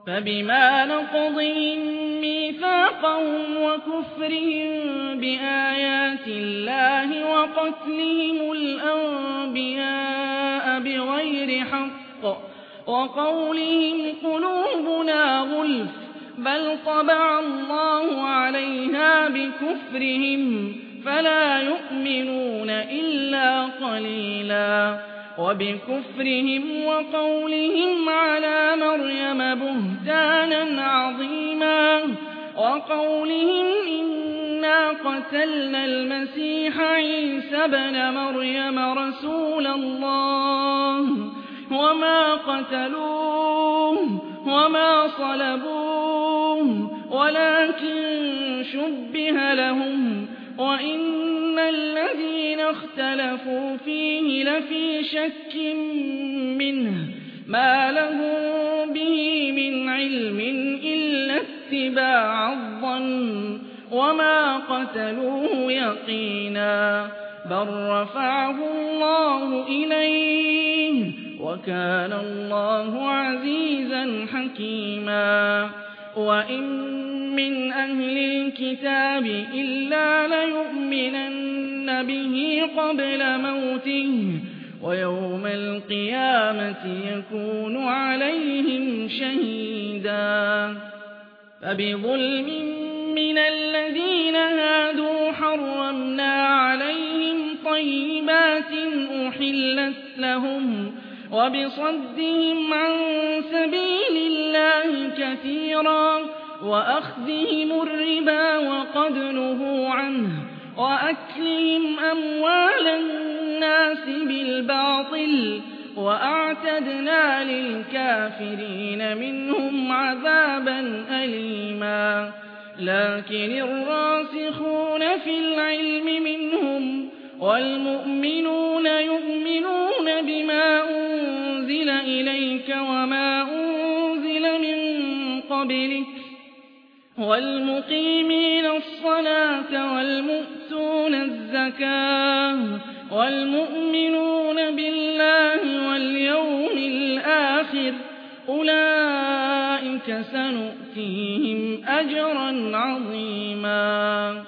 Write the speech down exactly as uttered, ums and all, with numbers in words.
فبما نقضهم ميثاقهم وكفرهم بآيات الله وقتلهم الأنبياء بغير حق وقولهم قلوبنا غلف بل طبع الله عليها بكفرهم فلا يؤمنون إلا قليلا وبكفرهم وقولهم على مريم بهتانا عظيما وقولهم إنا قتلنا المسيح عيسى ابن مريم رسول الله وما قتلوه وما صلبوه ولكن شبه لهم وإن الذين اختلفوا فيه لفي شك منه ما لهم به من علم إلا اتباع الظن وما قتلوه يقينا بل رفعه الله إليه وكان الله عزيزا حكيما وإن من أهل الكتاب إلا ليؤمنن به قبل موته ويوم القيامة يكون عليهم شهيدا فبظلم من الذين هادوا حرمنا عليهم طيبات أحلت لهم وبصدهم عن سبيل الله كثيرا وأخذهم الربا وقد نهوا عنه وأكلهم أموال الناس بالباطل وأعتدنا للكافرين منهم عذابا أليما لكن الراسخون في العلم منهم والمؤمنون يؤمنون بما أنزل إليك وما أنزل من قبلك والمقيمين الصلاة والمؤتون الزكاة والمؤمنون بالله واليوم الآخر أولئك سنؤتيهم أجرا عظيما